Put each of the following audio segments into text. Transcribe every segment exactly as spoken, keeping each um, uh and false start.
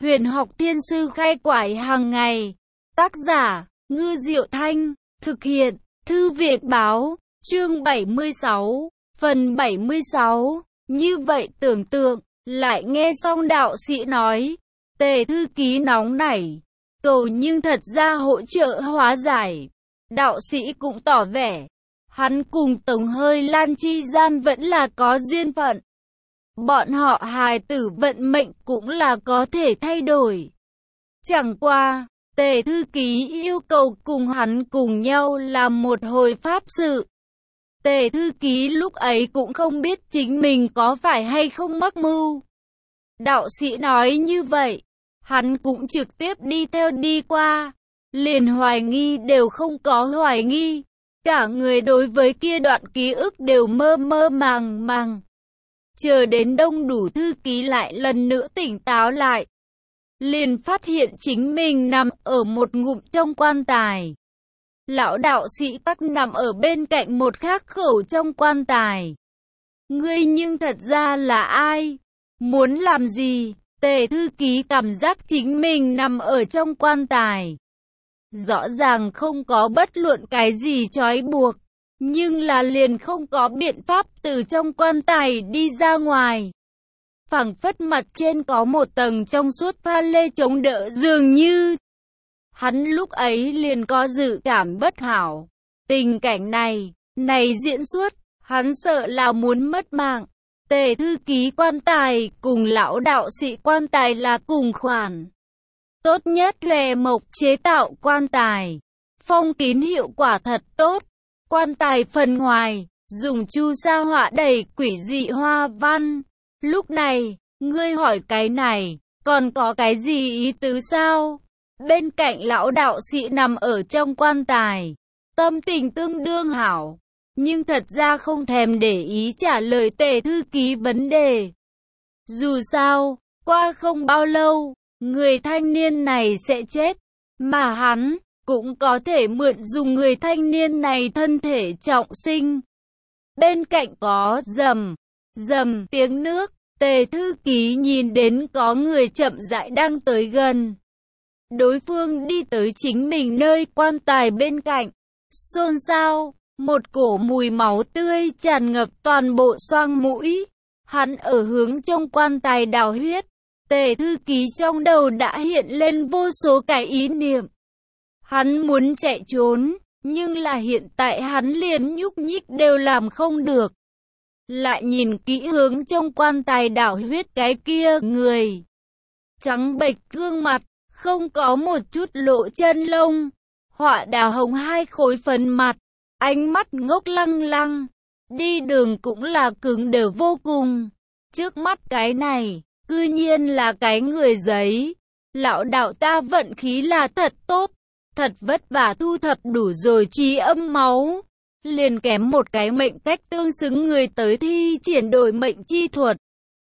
Huyền học thiên sư khai quải hàng ngày. Tác giả, Ngư Diệu Thanh. Thực hiện, Thư viện báo. Chương bảy mươi sáu. Phần bảy mươi sáu. Như vậy tưởng tượng, lại nghe xong đạo sĩ nói. Tề thư ký nóng nảy. Cầu nhưng thật ra hỗ trợ hóa giải. Đạo sĩ cũng tỏ vẻ. Hắn cùng Tống Hơi Lan chi gian vẫn là có duyên phận. Bọn họ hài tử vận mệnh cũng là có thể thay đổi. Chẳng qua, Tề thư ký yêu cầu cùng hắn cùng nhau làm một hồi pháp sự. Tề thư ký lúc ấy cũng không biết chính mình có phải hay không mắc mưu. Đạo sĩ nói như vậy, hắn cũng trực tiếp đi theo đi qua, liền hoài nghi đều không có hoài nghi. Cả người đối với kia đoạn ký ức đều mơ mơ màng màng. Chờ đến đông đủ thư ký lại lần nữa tỉnh táo lại. Liền phát hiện chính mình nằm ở một ngụm trong quan tài. Lão đạo sĩ tắc nằm ở bên cạnh một khác khẩu trong quan tài. Ngươi nhưng thật ra là ai? Muốn làm gì? Tề thư ký cảm giác chính mình nằm ở trong quan tài. Rõ ràng không có bất luận cái gì trói buộc, nhưng là liền không có biện pháp từ trong quan tài đi ra ngoài. Phảng phất mặt trên có một tầng trong suốt pha lê chống đỡ dường như. Hắn lúc ấy liền có dự cảm bất hảo. Tình cảnh này, này diễn xuất, hắn sợ là muốn mất mạng. Tề thư ký quan tài cùng lão đạo sĩ quan tài là cùng khoản. Tốt nhất Lệ Mộc chế tạo quan tài. Phong kín hiệu quả thật tốt. Quan tài phần ngoài, dùng chu sa họa đầy quỷ dị hoa văn. Lúc này, ngươi hỏi cái này, còn có cái gì ý tứ sao? Bên cạnh lão đạo sĩ nằm ở trong quan tài. Tâm tình tương đương hảo. Nhưng thật ra không thèm để ý trả lời Tề thư ký vấn đề. Dù sao, qua không bao lâu, người thanh niên này sẽ chết, mà hắn cũng có thể mượn dùng người thanh niên này thân thể trọng sinh. Bên cạnh có rầm, rầm tiếng nước, Tề thư ký nhìn đến có người chậm rãi đang tới gần. Đối phương đi tới chính mình nơi quan tài bên cạnh, xôn xao, một cổ mùi máu tươi tràn ngập toàn bộ xoang mũi. Hắn ở hướng trong quan tài đào huyết. Tề thư ký trong đầu đã hiện lên vô số cái ý niệm. Hắn muốn chạy trốn, nhưng là hiện tại hắn liền nhúc nhích đều làm không được. Lại nhìn kỹ hướng trong quan tài đảo huyết cái kia người. Trắng bệch gương mặt, không có một chút lộ chân lông. Họa đào hồng hai khối phấn mặt, ánh mắt ngốc lăng lăng. Đi đường cũng là cứng đờ vô cùng. Trước mắt cái này, cư nhiên là cái người giấy. Lão đạo ta vận khí là thật tốt. Thật vất vả thu thập đủ rồi trí âm máu. Liền kém một cái mệnh cách tương xứng người tới thi triển đổi mệnh chi thuật.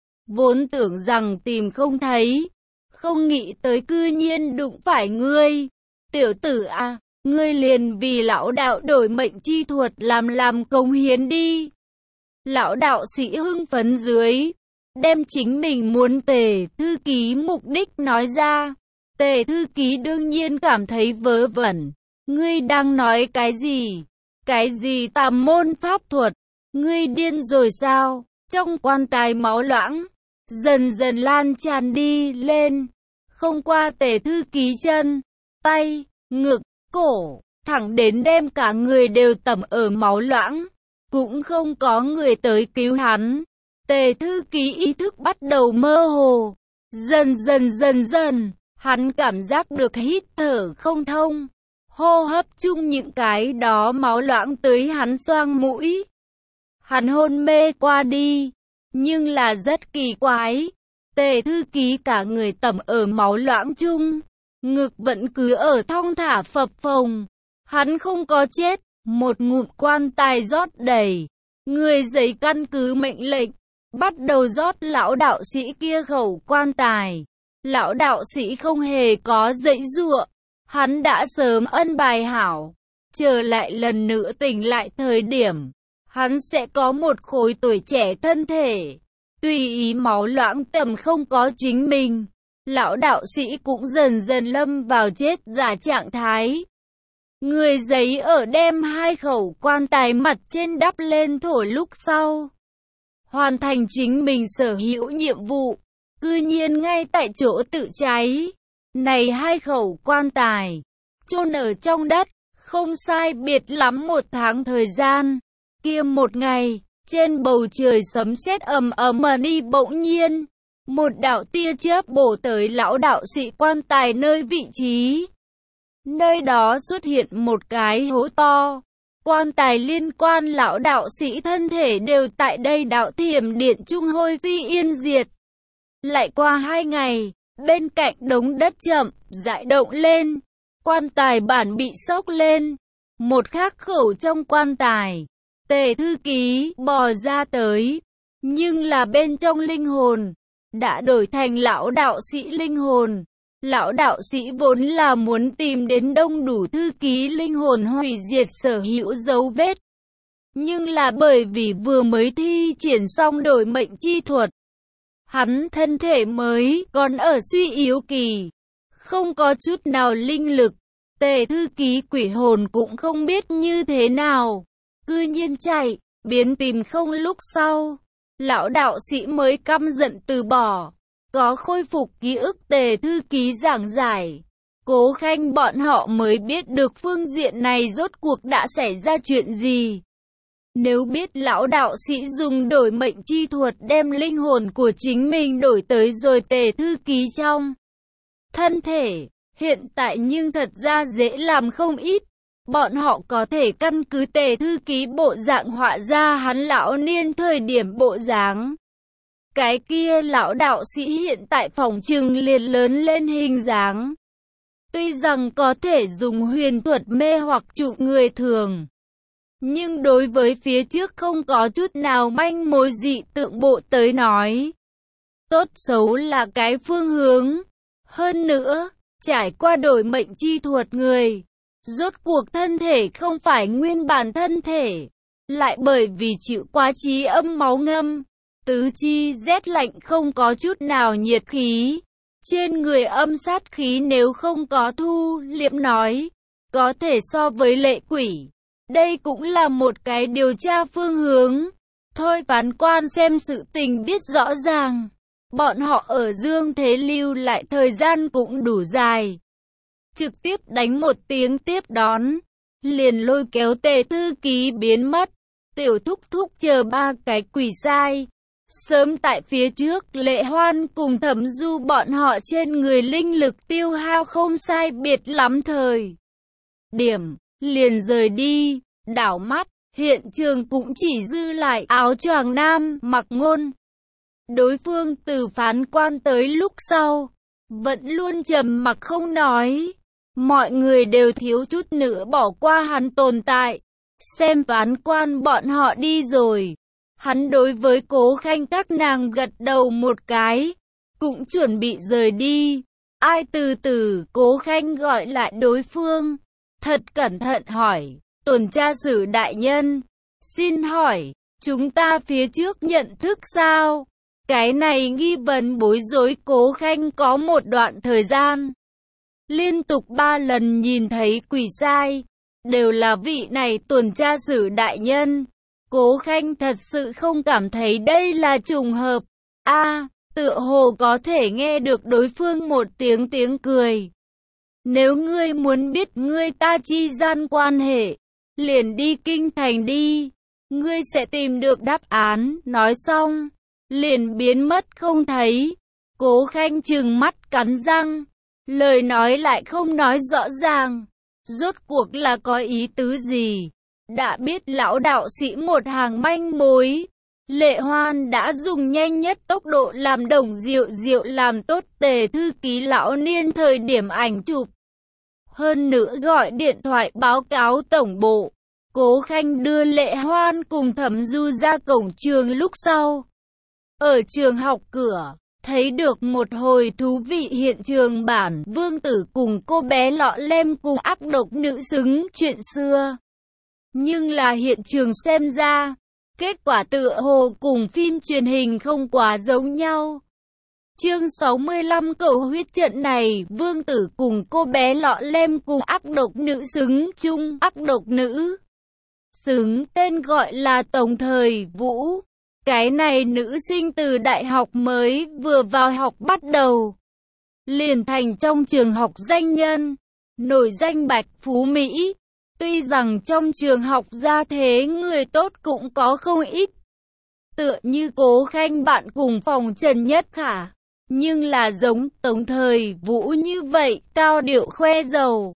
Vốn tưởng rằng tìm không thấy. Không nghĩ tới cư nhiên đụng phải ngươi. Tiểu tử à, ngươi liền vì lão đạo đổi mệnh chi thuật làm làm công hiến đi. Lão đạo sĩ hưng phấn dưới. Đem chính mình muốn Tề thư ký mục đích nói ra. Tề thư ký đương nhiên cảm thấy vớ vẩn. Ngươi đang nói cái gì? Cái gì tà môn pháp thuật? Ngươi điên rồi sao? Trong quan tài máu loãng, dần dần lan tràn đi lên. Không qua Tề thư ký chân, tay, ngực, cổ, thẳng đến đem cả người đều tẩm ở máu loãng. Cũng không có người tới cứu hắn. Tề thư ký ý thức bắt đầu mơ hồ. Dần dần dần dần, hắn cảm giác được hít thở không thông. Hô hấp chung những cái đó máu loãng tới hắn xoang mũi. Hắn hôn mê qua đi. Nhưng là rất kỳ quái. Tề thư ký cả người tẩm ở máu loãng chung. Ngực vẫn cứ ở thong thả phập phồng. Hắn không có chết. Một ngụm quan tài rót đầy. Người giấy căn cứ mệnh lệnh. Bắt đầu rót lão đạo sĩ kia khẩu quan tài. Lão đạo sĩ không hề có giãy giụa. Hắn đã sớm ân bài hảo. Chờ lại lần nữa tỉnh lại thời điểm. Hắn sẽ có một khối tuổi trẻ thân thể. Tùy ý máu loãng tầm không có chính mình. lão đạo sĩ cũng dần dần lâm vào chết giả trạng thái. Người giấy ở đem hai khẩu quan tài mặt trên đắp lên thổi lúc sau. Hoàn thành chính mình sở hữu nhiệm vụ, cư nhiên ngay tại chỗ tự cháy. Này hai khẩu quan tài, chôn ở trong đất, không sai biệt lắm một tháng thời gian. Kia một ngày, trên bầu trời sấm sét ầm ầm mà đi bỗng nhiên. Một đạo tia chớp bổ tới lão đạo sĩ quan tài nơi vị trí. Nơi đó xuất hiện một cái hố to. Quan tài liên quan lão đạo sĩ thân thể đều tại đây đạo thiểm điện trung hôi phi yên diệt. Lại qua hai ngày, bên cạnh đống đất chậm, rãi động lên. Quan tài bản bị sốc lên. Một khắc khẩu trong quan tài, Tề Thư Ký bò ra tới. Nhưng là bên trong linh hồn đã đổi thành lão đạo sĩ linh hồn. Lão đạo sĩ vốn là muốn tìm đến đông đủ thư ký linh hồn hủy diệt sở hữu dấu vết. Nhưng là bởi vì vừa mới thi triển xong đổi mệnh chi thuật, hắn thân thể mới còn ở suy yếu kỳ, không có chút nào linh lực. Tề Thư Ký quỷ hồn cũng không biết như thế nào, cư nhiên chạy, biến tìm không lúc sau. Lão đạo sĩ mới căm giận từ bỏ. Có khôi phục ký ức Tề Thư Ký giảng giải, Cố Khanh bọn họ mới biết được phương diện này rốt cuộc đã xảy ra chuyện gì. Nếu biết lão đạo sĩ dùng đổi mệnh chi thuật đem linh hồn của chính mình đổi tới rồi Tề Thư Ký trong thân thể, hiện tại nhưng thật ra dễ làm không ít. Bọn họ có thể căn cứ Tề Thư Ký bộ dạng họa ra hắn lão niên thời điểm bộ dáng. Cái kia lão đạo sĩ hiện tại phòng trừng liền lớn lên hình dáng. Tuy rằng có thể dùng huyền thuật mê hoặc trụ người thường, nhưng đối với phía trước không có chút nào manh mối dị tượng bộ tới nói, tốt xấu là cái phương hướng. Hơn nữa, trải qua đổi mệnh chi thuật người, rốt cuộc thân thể không phải nguyên bản thân thể, lại bởi vì chịu quá trí âm máu ngâm, tứ chi rét lạnh không có chút nào nhiệt khí. Trên người âm sát khí nếu không có thu liệm nói, có thể so với lệ quỷ. Đây cũng là một cái điều tra phương hướng. Thôi phán quan xem sự tình biết rõ ràng. Bọn họ ở dương thế lưu lại thời gian cũng đủ dài. Trực tiếp đánh một tiếng tiếp đón, liền lôi kéo Tề Thư Ký biến mất. Tiểu thúc thúc chờ ba cái quỷ sai. Sớm tại phía trước, Lệ Hoan cùng Thẩm Du bọn họ trên người linh lực tiêu hao không sai biệt lắm thời điểm, liền rời đi, đảo mắt, hiện trường cũng chỉ dư lại áo choàng nam, Mặc Ngôn. Đối phương từ phán quan tới lúc sau, vẫn luôn trầm mặc không nói. Mọi người đều thiếu chút nữa bỏ qua hắn tồn tại. Xem phán quan bọn họ đi rồi. Hắn đối với Cố Khanh các nàng gật đầu một cái, cũng chuẩn bị rời đi. Ai từ từ, Cố Khanh gọi lại đối phương, thật cẩn thận hỏi, tuần tra sử đại nhân, xin hỏi, chúng ta phía trước nhận thức sao? Cái này nghi vấn bối rối Cố Khanh có một đoạn thời gian. Liên tục ba lần nhìn thấy quỷ sai, đều là vị này tuần tra sử đại nhân. Cố Khanh thật sự không cảm thấy đây là trùng hợp. A, à, tựa hồ có thể nghe được đối phương một tiếng tiếng cười. Nếu ngươi muốn biết ngươi ta chi gian quan hệ, liền đi kinh thành đi, ngươi sẽ tìm được đáp án. Nói xong, liền biến mất không thấy. Cố Khanh trừng mắt cắn răng, lời nói lại không nói rõ ràng, rốt cuộc là có ý tứ gì. Đã biết lão đạo sĩ một hàng manh mối, Lệ Hoan đã dùng nhanh nhất tốc độ làm Đồng Diệu Diệu làm tốt Tề Thư Ký lão niên thời điểm ảnh chụp. Hơn nữa gọi điện thoại báo cáo tổng bộ. Cố Khanh đưa Lệ Hoan cùng Thẩm Du ra cổng trường lúc sau. Ở trường học cửa, thấy được một hồi thú vị hiện trường bản Vương Tử cùng cô bé lọ lem cùng ác độc nữ xứng chuyện xưa. Nhưng là hiện trường xem ra, kết quả tựa hồ cùng phim truyền hình không quá giống nhau. Chương sáu mươi lăm cầu huyết trận này, vương tử cùng cô bé lọ lem cùng ác độc nữ xứng chung, ác độc nữ xứng tên gọi là Tống Thời Vũ. Cái này nữ sinh từ đại học mới vừa vào học bắt đầu, liền thành trong trường học danh nhân, nổi danh bạch phú Mỹ. Tuy rằng trong trường học ra thế người tốt cũng có không ít, tựa như Cố Khanh bạn cùng phòng Trần Nhất Khả, nhưng là giống Tống Thời Vũ như vậy, cao điệu khoe giàu,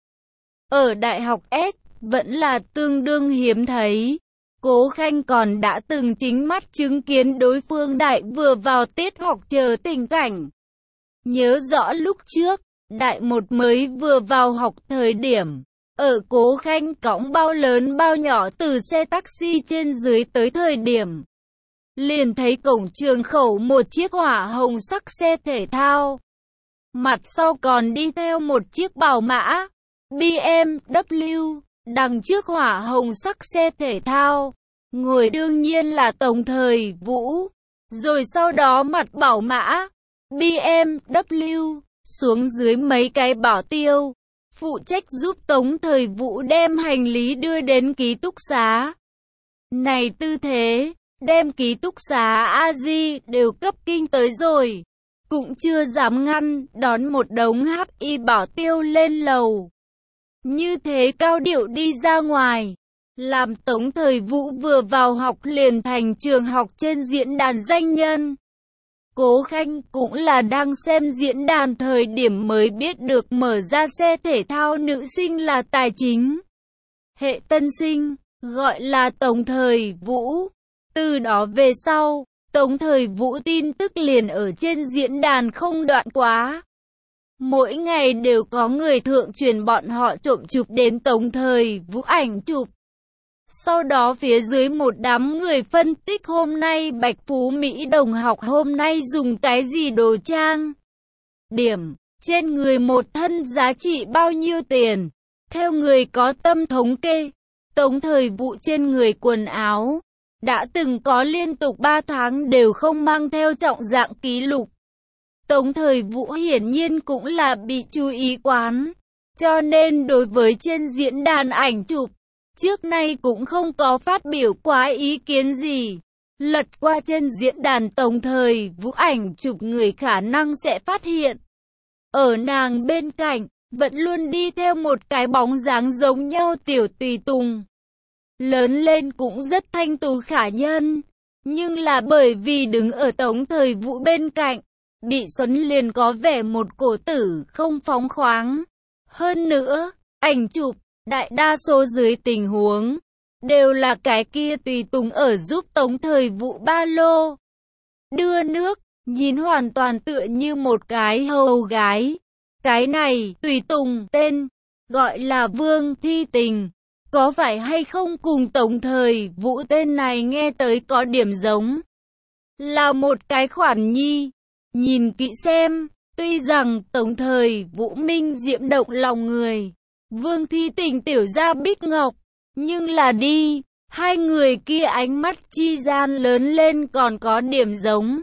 ở đại học S vẫn là tương đương hiếm thấy. Cố Khanh còn đã từng chính mắt chứng kiến đối phương đại vừa vào tiết học chờ tình cảnh. Nhớ rõ lúc trước, đại một mới vừa vào học thời điểm, ở Cố Khanh cõng bao lớn bao nhỏ từ xe taxi trên dưới tới thời điểm, liền thấy cổng trường khẩu một chiếc hỏa hồng sắc xe thể thao. Mặt sau còn đi theo một chiếc bảo mã, bê em vê, đằng trước hỏa hồng sắc xe thể thao. Ngồi đương nhiên là Tống Thời Vũ. Rồi sau đó mặt bảo mã, bê em vê, xuống dưới mấy cái bảo tiêu, phụ trách giúp Tống Thời Vũ đem hành lý đưa đến ký túc xá. Này tư thế, đem ký túc xá a di đều cấp kinh tới rồi, cũng chưa dám ngăn, đón một đống hắc y bảo tiêu lên lầu. Như thế cao điệu đi ra ngoài, làm Tống Thời Vũ vừa vào học liền thành trường học trên diễn đàn danh nhân. Cố Khanh cũng là đang xem diễn đàn thời điểm mới biết được mở ra xe thể thao nữ sinh là tài chính hệ tân sinh, gọi là Tống Thời Vũ. Từ đó về sau, Tống Thời Vũ tin tức liền ở trên diễn đàn không đoạn quá. Mỗi ngày đều có người thượng truyền bọn họ trộm chụp đến Tống Thời Vũ ảnh chụp. Sau đó phía dưới một đám người phân tích hôm nay Bạch Phú Mỹ đồng học hôm nay dùng cái gì đồ trang điểm, trên người một thân giá trị bao nhiêu tiền. Theo người có tâm thống kê, Tống Thời Vũ trên người quần áo đã từng có liên tục ba tháng đều không mang theo trọng dạng ký lục. Tống Thời Vũ hiển nhiên cũng là bị chú ý quán, cho nên đối với trên diễn đàn ảnh chụp, trước nay cũng không có phát biểu quá ý kiến gì. Lật qua trên diễn đàn Tống Thời Vũ ảnh chụp người khả năng sẽ phát hiện, ở nàng bên cạnh, vẫn luôn đi theo một cái bóng dáng giống nhau tiểu tùy tùng. Lớn lên cũng rất thanh tú khả nhân, nhưng là bởi vì đứng ở Tống Thời Vũ bên cạnh, bị Xuân liền có vẻ một cổ tử không phóng khoáng. Hơn nữa, ảnh chụp, đại đa số dưới tình huống, đều là cái kia tùy tùng ở giúp Tống Thời Vũ ba lô đưa nước, nhìn hoàn toàn tựa như một cái hầu gái. Cái này, tùy tùng, tên, gọi là Vương Thi Tình. Có phải hay không cùng Tống Thời Vũ tên này nghe tới có điểm giống? Là một cái khoản nhi. Nhìn kỹ xem, tuy rằng Tống Thời Vũ minh diễm động lòng người, Vương Thi Tình tiểu gia bích ngọc, nhưng là đi, hai người kia ánh mắt chi gian lớn lên còn có điểm giống.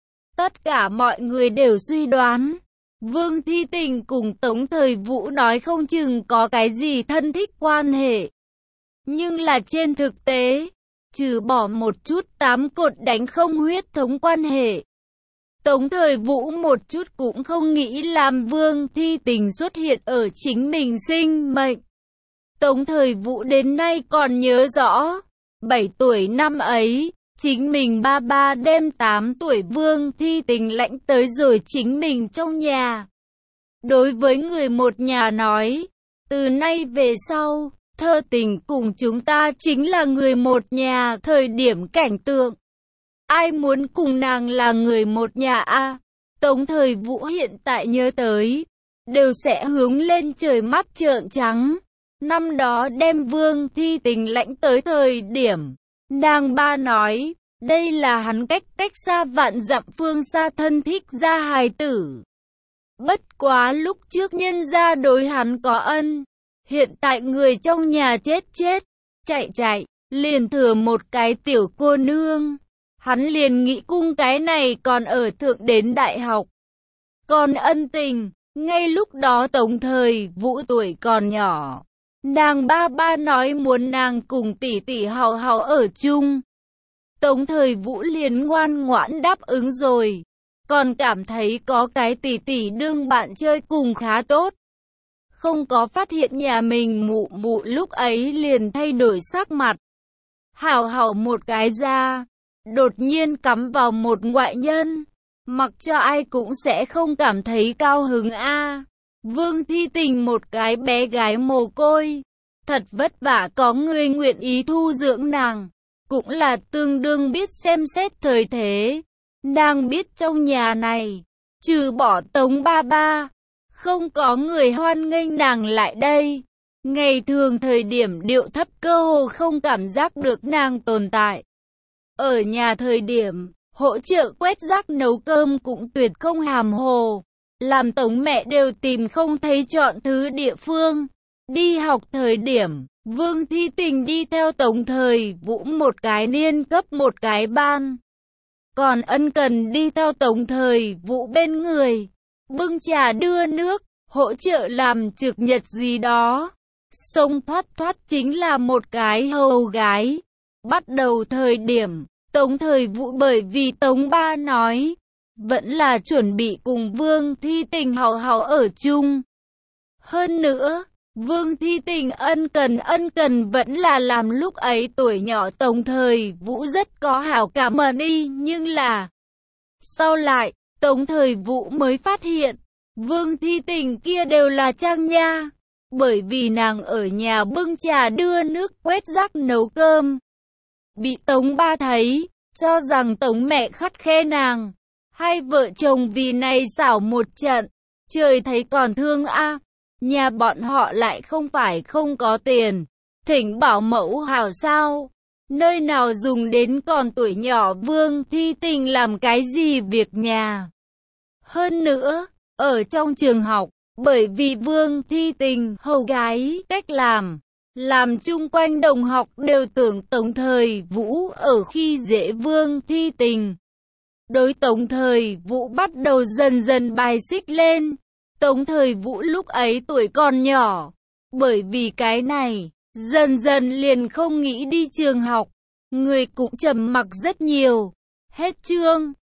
Tất cả mọi người đều suy đoán, Vương Thi Tình cùng Tống Thời Vũ nói không chừng có cái gì thân thích quan hệ. Nhưng là trên thực tế, trừ bỏ một chút tám cột đánh không huyết thống quan hệ, Tống Thời Vũ một chút cũng không nghĩ làm Vương Thi Tình xuất hiện ở chính mình sinh mệnh. Tống Thời Vũ đến nay còn nhớ rõ, bảy tuổi năm ấy, chính mình ba ba đem tám tuổi Vương Thi Tình lãnh tới rồi chính mình trong nhà. Đối với người một nhà nói, từ nay về sau, Thơ Tình cùng chúng ta chính là người một nhà. Thời điểm cảnh tượng, ai muốn cùng nàng là người một nhà a? À? Tống Thời Vũ hiện tại nhớ tới, đều sẽ hướng lên trời mắt trợn trắng. Năm đó đem Vương Thi Tình lãnh tới thời điểm, nàng ba nói, đây là hắn cách cách xa vạn dặm phương xa thân thích ra hài tử. Bất quá lúc trước nhân gia đối hắn có ân, hiện tại người trong nhà chết chết, chạy chạy, liền thừa một cái tiểu cô nương. Hắn liền nghĩ cung cái này còn ở thượng đến đại học, Còn ân tình, ngay lúc đó Tống Thời Vũ tuổi còn nhỏ, nàng ba ba nói muốn nàng cùng tỷ tỷ Hào Hào ở chung. Tống Thời Vũ liền ngoan ngoãn đáp ứng rồi, còn cảm thấy có cái tỷ tỷ đương bạn chơi cùng khá tốt. Không có phát hiện nhà mình mụ mụ lúc ấy liền thay đổi sắc mặt. Hào Hào một cái ra, đột nhiên cắm vào một ngoại nhân, mặc cho ai cũng sẽ không cảm thấy cao hứng a. Vương Thi Tình một cái bé gái mồ côi, thật vất vả có người nguyện ý thu dưỡng nàng, cũng là tương đương biết xem xét thời thế. Nàng biết trong nhà này, trừ bỏ Tống ba ba, không có người hoan nghênh nàng lại đây. Ngày thường thời điểm điệu thấp cơ hồ không cảm giác được nàng tồn tại. Ở nhà thời điểm, hỗ trợ quét rác nấu cơm cũng tuyệt không hàm hồ. Làm Tống mẹ đều tìm không thấy chọn thứ địa phương. Đi học thời điểm, Vương Thi Tình đi theo Tống Thời Vũ một cái niên cấp một cái ban. Còn ân cần đi theo Tống Thời Vũ bên người, bưng trà đưa nước, hỗ trợ làm trực nhật gì đó. Sống thoát thoát chính là một cái hầu gái. Bắt đầu thời điểm, Tống Thời Vũ bởi vì Tống ba nói, vẫn là chuẩn bị cùng Vương Thi Tình Hào Hào ở chung. Hơn nữa, Vương Thi Tình ân cần ân cần vẫn là làm lúc ấy tuổi nhỏ Tống Thời Vũ rất có hảo cảm ơn y, nhưng là sau lại, Tống Thời Vũ mới phát hiện, Vương Thi Tình kia đều là trang nha, bởi vì nàng ở nhà bưng trà đưa nước quét rác nấu cơm. Bị Tống ba thấy, cho rằng Tống mẹ khắt khe nàng, hai vợ chồng vì này xảo một trận, trời thấy còn thương a. Nhà bọn họ lại không phải không có tiền, thỉnh bảo mẫu hảo sao, nơi nào dùng đến còn tuổi nhỏ Vương Thi Tình làm cái gì việc nhà. Hơn nữa, ở trong trường học, bởi vì Vương Thi Tình hầu gái cách làm, làm chung quanh đồng học đều tưởng Tống Thời Vũ ở khi dễ Vương Thi Tình. Đối Tống Thời Vũ bắt đầu dần dần bài xích lên. Tống Thời Vũ lúc ấy tuổi còn nhỏ, bởi vì cái này, dần dần liền không nghĩ đi trường học, người cũng trầm mặc rất nhiều. Hết chương.